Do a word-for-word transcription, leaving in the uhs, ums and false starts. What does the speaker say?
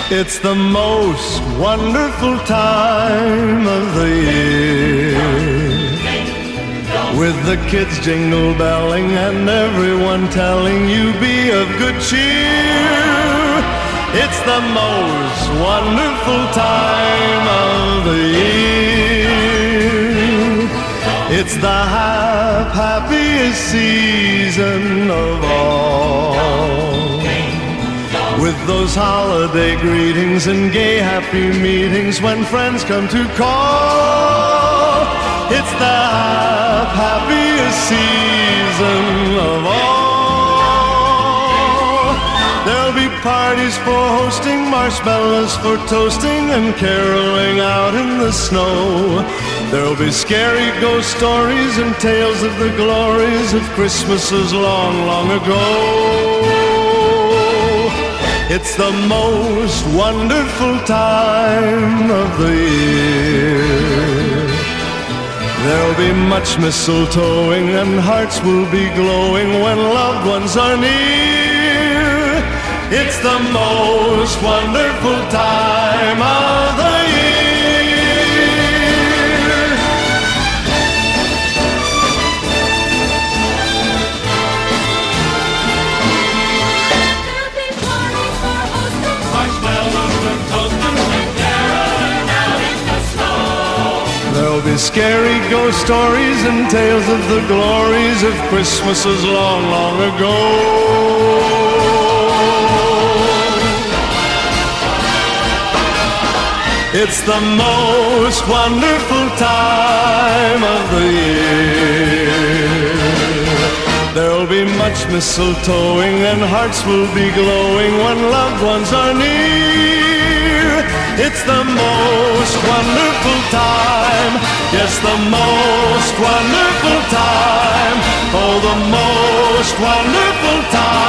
It's the most wonderful time of the year, with the kids jingle belling and everyone telling you be of good cheer. It's the most wonderful time of the year. It's the hap- happiest season of all, with those holiday greetings and gay happy meetings when friends come to call. It's the hap- happiest season of all. There'll be parties for hosting, marshmallows for toasting, and caroling out in the snow. There'll be scary ghost stories and tales of the glories of Christmases long, long ago. It's the most wonderful time of the year. There'll be much mistletoeing and hearts will be glowing when loved ones are near. It's the most wonderful time of the year. There'll be scary ghost stories and tales of the glories of Christmases long, long ago. It's the most wonderful time of the year. There'll be much mistletoeing and hearts will be glowing when loved ones are near. It's the most wonderful time, yes, the most wonderful time, oh, the most wonderful time.